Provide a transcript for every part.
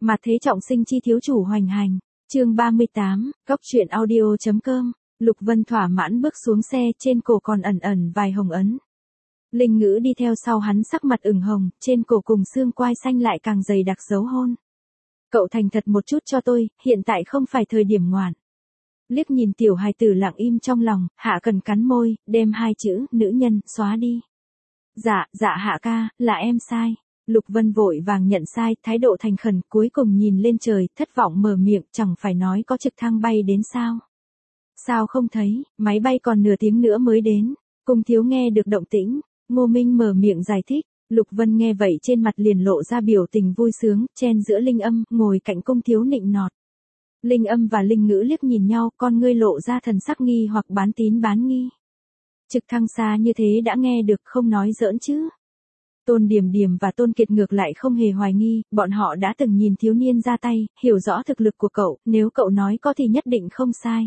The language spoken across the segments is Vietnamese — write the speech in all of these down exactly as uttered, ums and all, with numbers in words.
Mà thế trọng sinh chi thiếu chủ hoành hành. Chương ba mươi tám, góc truyện audio chấm com. Lục Vân thỏa mãn bước xuống xe, trên cổ còn ẩn ẩn vài hồng ấn. Linh Ngữ đi theo sau hắn, sắc mặt ửng hồng, trên cổ cùng xương quai xanh lại càng dày đặc dấu hôn. Cậu thành thật một chút cho tôi, hiện tại không phải thời điểm ngoạn. Liếc nhìn tiểu hài tử lặng im trong lòng, Hạ Cần cắn môi, đem hai chữ nữ nhân xóa đi. Dạ, dạ Hạ ca, là em sai. Lục Vân vội vàng nhận sai, thái độ thành khẩn, cuối cùng nhìn lên trời, thất vọng mở miệng, chẳng phải nói có trực thăng bay đến sao? Sao không thấy, máy bay còn nửa tiếng nữa mới đến. Cung thiếu nghe được động tĩnh, Ngô Minh mở miệng giải thích. Lục Vân nghe vậy trên mặt liền lộ ra biểu tình vui sướng, chen giữa Linh Âm, ngồi cạnh Cung thiếu nịnh nọt. Linh Âm và Linh Ngữ liếc nhìn nhau, con ngươi lộ ra thần sắc nghi hoặc bán tín bán nghi. Trực thăng xa như thế đã nghe được, không nói giỡn chứ. Tôn Điểm Điểm và Tôn Kiệt ngược lại không hề hoài nghi, bọn họ đã từng nhìn thiếu niên ra tay, hiểu rõ thực lực của cậu, nếu cậu nói có thì nhất định không sai.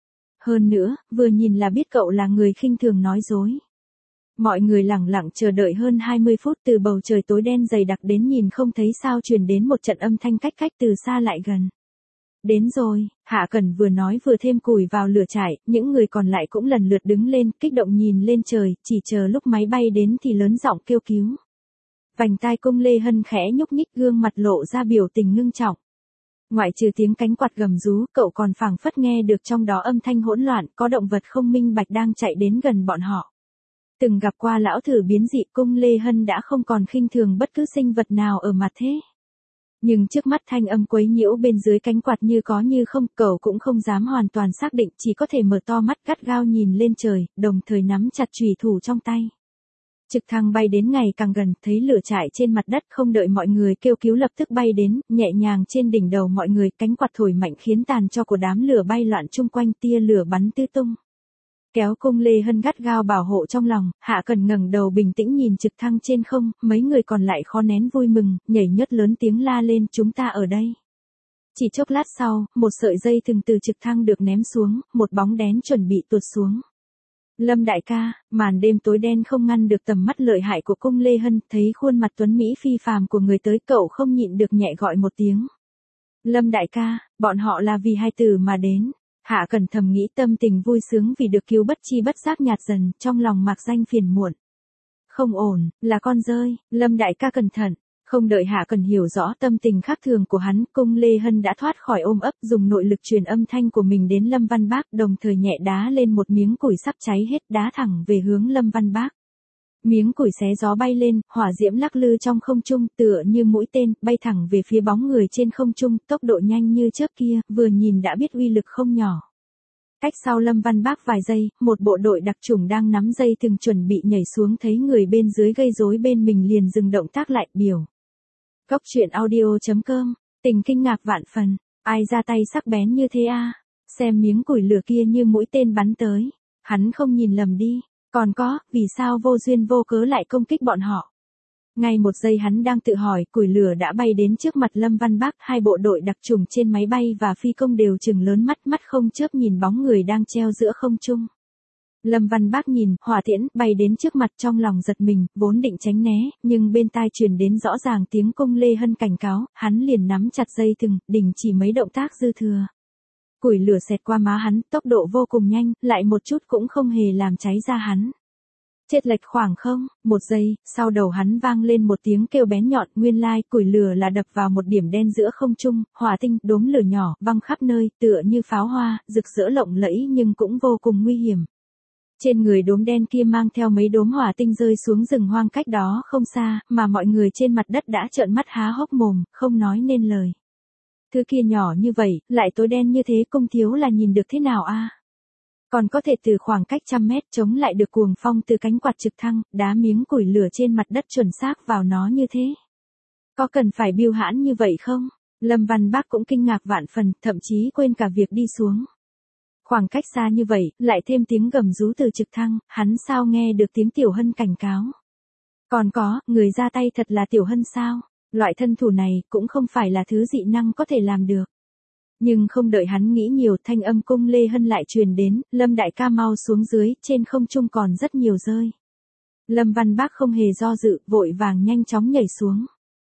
Hơn nữa, vừa nhìn là biết cậu là người khinh thường nói dối. Mọi người lẳng lặng chờ đợi hơn hai mươi phút, từ bầu trời tối đen dày đặc đến nhìn không thấy sao truyền đến một trận âm thanh cách cách từ xa lại gần. Đến rồi, Hạ Cẩn vừa nói vừa thêm củi vào lửa trại, những người còn lại cũng lần lượt đứng lên, kích động nhìn lên trời, chỉ chờ lúc máy bay đến thì lớn giọng kêu cứu. Vành tai Cung Lê Hân khẽ nhúc nhích, gương mặt lộ ra biểu tình ngưng trọng. Ngoại trừ tiếng cánh quạt gầm rú, cậu còn phảng phất nghe được trong đó âm thanh hỗn loạn, có động vật không minh bạch đang chạy đến gần bọn họ. Từng gặp qua lão thử biến dị, Cung Lê Hân đã không còn khinh thường bất cứ sinh vật nào ở mặt thế. Nhưng trước mắt thanh âm quấy nhiễu bên dưới cánh quạt như có như không, cậu cũng không dám hoàn toàn xác định, chỉ có thể mở to mắt gắt gao nhìn lên trời, đồng thời nắm chặt chùy thủ trong tay. Trực thăng bay đến ngày càng gần, thấy lửa trại trên mặt đất, không đợi mọi người kêu cứu lập tức bay đến, nhẹ nhàng trên đỉnh đầu mọi người, cánh quạt thổi mạnh khiến tàn tro của đám lửa bay loạn chung quanh, tia lửa bắn tứ tung. Kéo Cung Lê Hân gắt gao bảo hộ trong lòng, Hạ Cần ngẩng đầu bình tĩnh nhìn trực thăng trên không, mấy người còn lại khó nén vui mừng, nhảy nhót lớn tiếng la lên, chúng ta ở đây. Chỉ chốc lát sau, một sợi dây thừng từ trực thăng được ném xuống, một bóng đen chuẩn bị tuột xuống. Lâm đại ca, màn đêm tối đen không ngăn được tầm mắt lợi hại của Cung Lê Hân, thấy khuôn mặt tuấn mỹ phi phàm của người tới, cậu không nhịn được nhẹ gọi một tiếng. Lâm đại ca, bọn họ là vì hai tử mà đến. Hạ Cẩn thầm nghĩ, tâm tình vui sướng vì được cứu bất chi bất giác nhạt dần, trong lòng mạc danh phiền muộn. Không ổn, là con rơi, Lâm đại ca cẩn thận. Không đợi Hạ Cẩn hiểu rõ tâm tình khác thường của hắn, Cung Lê Hân đã thoát khỏi ôm ấp, dùng nội lực truyền âm thanh của mình đến Lâm Văn Bác, đồng thời nhẹ đá lên một miếng củi sắp cháy hết, đá thẳng về hướng Lâm Văn Bác. Miếng củi xé gió bay lên, hỏa diễm lắc lư trong không trung, tựa như mũi tên, bay thẳng về phía bóng người trên không trung, tốc độ nhanh như chớp kia, vừa nhìn đã biết uy lực không nhỏ. Cách sau Lâm Văn Bác vài giây, một bộ đội đặc chủng đang nắm dây thừng chuẩn bị nhảy xuống, thấy người bên dưới gây rối bên mình liền dừng động tác lại, biểu. Góc truyện audio chấm com, tình kinh ngạc vạn phần, ai ra tay sắc bén như thế a? Xem miếng củi lửa kia như mũi tên bắn tới, hắn không nhìn lầm đi. Còn có, vì sao vô duyên vô cớ lại công kích bọn họ? Ngay một giây hắn đang tự hỏi, củi lửa đã bay đến trước mặt Lâm Văn Bác, hai bộ đội đặc chủng trên máy bay và phi công đều trừng lớn mắt, mắt không chớp nhìn bóng người đang treo giữa không trung. Lâm Văn Bác nhìn, hỏa tiễn, bay đến trước mặt, trong lòng giật mình, vốn định tránh né, nhưng bên tai truyền đến rõ ràng tiếng Cung Lê Hân cảnh cáo, hắn liền nắm chặt dây thừng, đình chỉ mấy động tác dư thừa. Củi lửa xẹt qua má hắn, tốc độ vô cùng nhanh, lại một chút cũng không hề làm cháy da hắn. Chết lệch khoảng không, một giây, sau đầu hắn vang lên một tiếng kêu bén nhọn, nguyên lai, củi lửa là đập vào một điểm đen giữa không trung, hỏa tinh, đốm lửa nhỏ, văng khắp nơi, tựa như pháo hoa, rực rỡ lộng lẫy nhưng cũng vô cùng nguy hiểm. Trên người đốm đen kia mang theo mấy đốm hỏa tinh rơi xuống rừng hoang cách đó không xa, mà mọi người trên mặt đất đã trợn mắt há hốc mồm, không nói nên lời. Thứ kia nhỏ như vậy, lại tối đen như thế, Cung thiếu là nhìn được thế nào a? Còn có thể từ khoảng cách trăm mét chống lại được cuồng phong từ cánh quạt trực thăng, đá miếng củi lửa trên mặt đất chuẩn xác vào nó như thế. Có cần phải biêu hãn như vậy không? Lâm Văn Bác cũng kinh ngạc vạn phần, thậm chí quên cả việc đi xuống. Khoảng cách xa như vậy, lại thêm tiếng gầm rú từ trực thăng, hắn sao nghe được tiếng Tiểu Hân cảnh cáo. Còn có, người ra tay thật là Tiểu Hân sao? Loại thân thủ này cũng không phải là thứ dị năng có thể làm được. Nhưng không đợi hắn nghĩ nhiều, thanh âm Cung Lê Hân lại truyền đến, Lâm đại ca mau xuống dưới, trên không trung còn rất nhiều rơi. Lâm Văn Bác không hề do dự, vội vàng nhanh chóng nhảy xuống.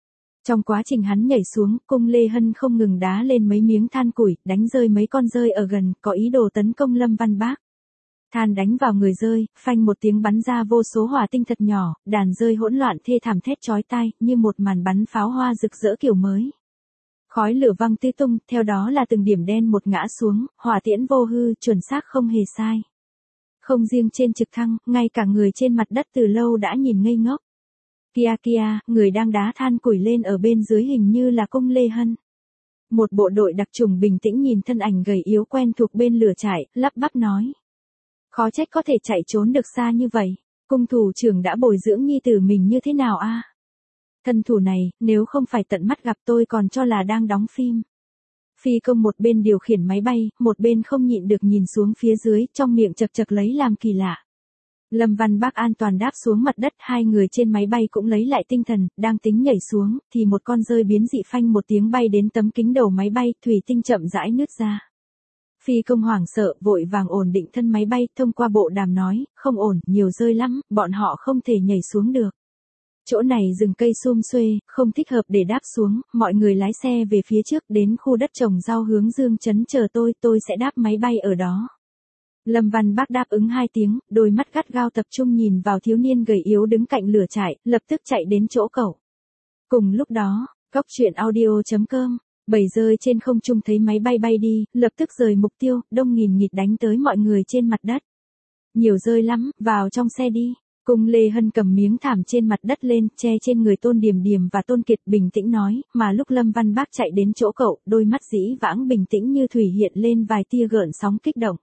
Trong quá trình hắn nhảy xuống, Cung Lê Hân không ngừng đá lên mấy miếng than củi, đánh rơi mấy con dơi ở gần, có ý đồ tấn công Lâm Văn Bác. Than đánh vào người dơi, phanh một tiếng bắn ra vô số hỏa tinh thật nhỏ, đàn dơi hỗn loạn thê thảm thét chói tai, như một màn bắn pháo hoa rực rỡ kiểu mới. Khói lửa văng tứ tung, theo đó là từng điểm đen một ngã xuống, hỏa tiễn vô hư, chuẩn xác không hề sai. Không riêng trên trực thăng, ngay cả người trên mặt đất từ lâu đã nhìn ngây ngốc. Kia kia, người đang đá than củi lên ở bên dưới hình như là Cung Lê Hân. Một bộ đội đặc chủng bình tĩnh nhìn thân ảnh gầy yếu quen thuộc bên lửa trại, lắp bắp nói. Khó trách có thể chạy trốn được xa như vậy, cung thủ trưởng đã bồi dưỡng nhi tử mình như thế nào a? Thân thủ này, nếu không phải tận mắt gặp tôi còn cho là đang đóng phim. Phi công một bên điều khiển máy bay, một bên không nhịn được nhìn xuống phía dưới, trong miệng chật chật lấy làm kỳ lạ. Lâm Văn Bác an toàn đáp xuống mặt đất, hai người trên máy bay cũng lấy lại tinh thần, đang tính nhảy xuống, thì một con dơi biến dị phanh một tiếng bay đến tấm kính đầu máy bay, thủy tinh chậm rãi nứt ra. Phi công hoảng sợ, vội vàng ổn định thân máy bay, thông qua bộ đàm nói, không ổn, nhiều dơi lắm, bọn họ không thể nhảy xuống được. Chỗ này rừng cây sum xuê, không thích hợp để đáp xuống, mọi người lái xe về phía trước đến khu đất trồng rau hướng Dương Trấn chờ tôi, tôi sẽ đáp máy bay ở đó. Lâm Văn Bác đáp ứng hai tiếng, đôi mắt gắt gao tập trung nhìn vào thiếu niên gầy yếu đứng cạnh lửa trại, lập tức chạy đến chỗ cậu. Cùng lúc đó, cóc truyện audio chấm com, bầy dơi trên không trung thấy máy bay bay đi, lập tức rời mục tiêu, đông nghìn nghịt đánh tới mọi người trên mặt đất. Nhiều dơi lắm, vào trong xe đi. Cung Lê Hân cầm miếng thảm trên mặt đất lên, che trên người Tôn Điềm Điềm và Tôn Kiệt bình tĩnh nói, mà lúc Lâm Văn Bác chạy đến chỗ cậu, đôi mắt dĩ vãng bình tĩnh như thủy hiện lên vài tia gợn sóng kích động.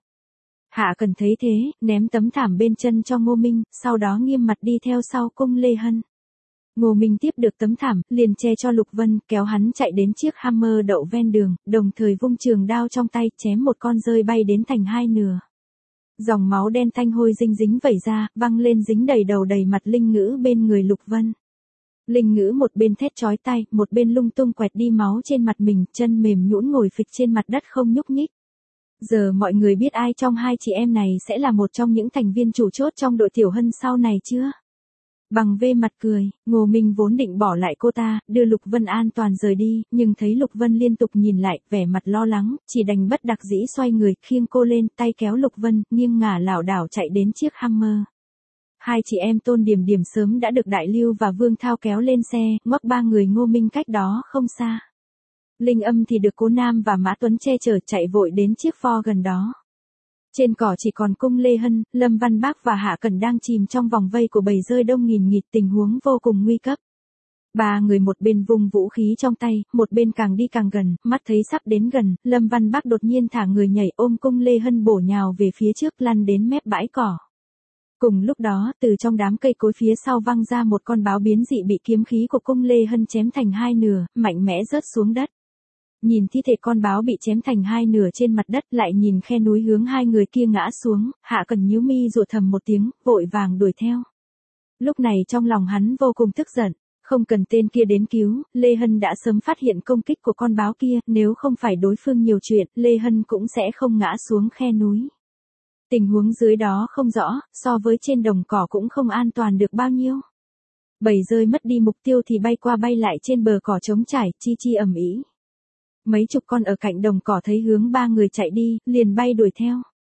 Hạ Cần thấy thế, ném tấm thảm bên chân cho Ngô Minh, sau đó nghiêm mặt đi theo sau Cung Lê Hân. Ngô Minh tiếp được tấm thảm, liền che cho Lục Vân, kéo hắn chạy đến chiếc Hammer đậu ven đường, đồng thời vung trường đao trong tay, chém một con dơi bay đến thành hai nửa. Dòng máu đen tanh hôi dinh dính vẩy ra, văng lên dính đầy đầu đầy mặt Linh Ngữ bên người Lục Vân. Linh Ngữ một bên thét chói tai, một bên lung tung quẹt đi máu trên mặt mình, chân mềm nhũn ngồi phịch trên mặt đất không nhúc nhích. Giờ mọi người biết ai trong hai chị em này sẽ là một trong những thành viên chủ chốt trong đội Tiểu Hân sau này chưa? Bằng vê mặt cười, Ngô Minh vốn định bỏ lại cô ta, đưa Lục Vân an toàn rời đi, nhưng thấy Lục Vân liên tục nhìn lại, vẻ mặt lo lắng, chỉ đành bất đắc dĩ xoay người, khiêng cô lên, tay kéo Lục Vân, nghiêng ngả lảo đảo chạy đến chiếc Hammer. Hai chị em Tôn Điềm Điềm sớm đã được Đại Lưu và Vương Thao kéo lên xe, ngoắc ba người Ngô Minh cách đó không xa. Linh Âm thì được Cố Nam và Mã Tuấn che chở chạy vội đến chiếc Ford gần đó. Trên cỏ chỉ còn Cung Lê Hân, Lâm Văn Bác và Hạ Cần đang chìm trong vòng vây của bầy dơi đông nghìn nghịt, tình huống vô cùng nguy cấp. Ba người một bên vung vũ khí trong tay, một bên càng đi càng gần, mắt thấy sắp đến gần, Lâm Văn Bác đột nhiên thả người nhảy ôm Cung Lê Hân bổ nhào về phía trước lăn đến mép bãi cỏ. Cùng lúc đó, từ trong đám cây cối phía sau văng ra một con báo biến dị bị kiếm khí của Cung Lê Hân chém thành hai nửa, mạnh mẽ rớt xuống đất. Nhìn thi thể con báo bị chém thành hai nửa trên mặt đất, lại nhìn khe núi hướng hai người kia ngã xuống, Hạ Cần nhíu mi rủa thầm một tiếng, vội vàng đuổi theo. Lúc này trong lòng hắn vô cùng tức giận, không cần tên kia đến cứu, Lê Hân đã sớm phát hiện công kích của con báo kia, nếu không phải đối phương nhiều chuyện, Lê Hân cũng sẽ không ngã xuống khe núi. Tình huống dưới đó không rõ, so với trên đồng cỏ cũng không an toàn được bao nhiêu. Bầy dơi mất đi mục tiêu thì bay qua bay lại trên bờ cỏ trống trải, chi chi ầm ĩ. Mấy chục con ở cạnh đồng cỏ thấy hướng ba người chạy đi, liền bay đuổi theo.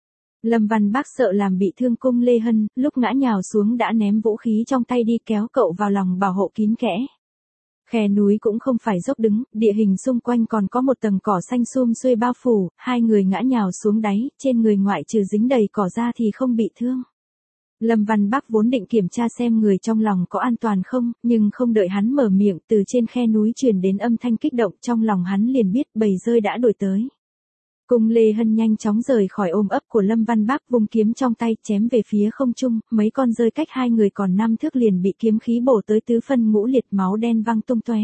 Lâm Văn Bác sợ làm bị thương Cung Lê Hân, lúc ngã nhào xuống đã ném vũ khí trong tay đi kéo cậu vào lòng bảo hộ kín kẽ. Khe núi cũng không phải dốc đứng, địa hình xung quanh còn có một tầng cỏ xanh sum xuê bao phủ, hai người ngã nhào xuống đáy, trên người ngoại trừ dính đầy cỏ ra thì không bị thương. Lâm Văn Bác vốn định kiểm tra xem người trong lòng có an toàn không, nhưng không đợi hắn mở miệng, từ trên khe núi truyền đến âm thanh kích động, trong lòng hắn liền biết bầy dơi đã đuổi tới. Cung Lê Hân nhanh chóng rời khỏi ôm ấp của Lâm Văn Bác, vung kiếm trong tay chém về phía không trung, mấy con dơi cách hai người còn năm thước liền bị kiếm khí bổ tới tứ phân ngũ liệt, máu đen văng tung tóe.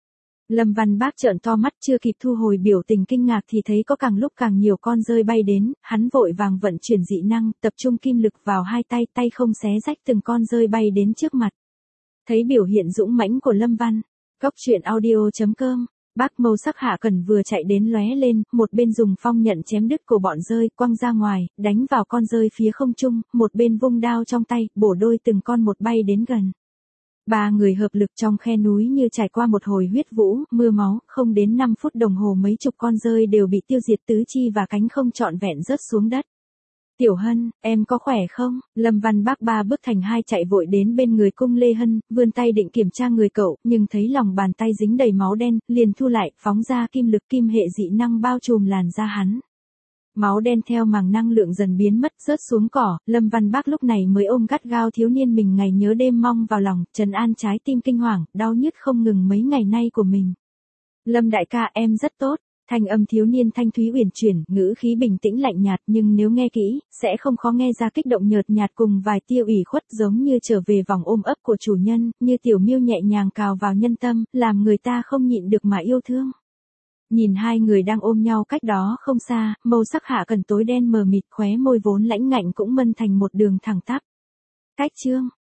Lâm Văn Bác trợn to mắt, chưa kịp thu hồi biểu tình kinh ngạc thì thấy có càng lúc càng nhiều con dơi bay đến, hắn vội vàng vận chuyển dị năng, tập trung kim lực vào hai tay, tay không xé rách từng con dơi bay đến trước mặt. Thấy biểu hiện dũng mãnh của Lâm Văn, cóc truyện audio chấm com, Bác màu sắc Hạ Cần vừa chạy đến lóe lên, một bên dùng phong nhận chém đứt cổ bọn dơi, quăng ra ngoài, đánh vào con dơi phía không trung, một bên vung đao trong tay, bổ đôi từng con một bay đến gần. Ba người hợp lực trong khe núi như trải qua một hồi huyết vũ, mưa máu, không đến năm phút đồng hồ mấy chục con rơi đều bị tiêu diệt tứ chi và cánh không trọn vẹn rớt xuống đất. Tiểu Hân, em có khỏe không? Lâm Văn Bác ba bước thành hai chạy vội đến bên người Cung Lê Hân, vươn tay định kiểm tra người cậu, nhưng thấy lòng bàn tay dính đầy máu đen, liền thu lại, phóng ra kim lực kim hệ dị năng bao trùm làn da hắn. Máu đen theo màng năng lượng dần biến mất, rớt xuống cỏ, Lâm Văn Bác lúc này mới ôm gắt gao thiếu niên mình ngày nhớ đêm mong vào lòng, trấn an trái tim kinh hoàng, đau nhức không ngừng mấy ngày nay của mình. Lâm đại ca, em rất tốt. Thanh âm thiếu niên thanh thúy uyển chuyển, ngữ khí bình tĩnh lạnh nhạt, nhưng nếu nghe kỹ, sẽ không khó nghe ra kích động nhợt nhạt cùng vài tia ủy khuất, giống như trở về vòng ôm ấp của chủ nhân, như tiểu miêu nhẹ nhàng cào vào nhân tâm, làm người ta không nhịn được mà yêu thương. Nhìn hai người đang ôm nhau cách đó không xa, màu sắc Hạ Cẩn tối đen mờ mịt, khóe môi vốn lãnh ngạnh cũng mân thành một đường thẳng tắp. Cách chương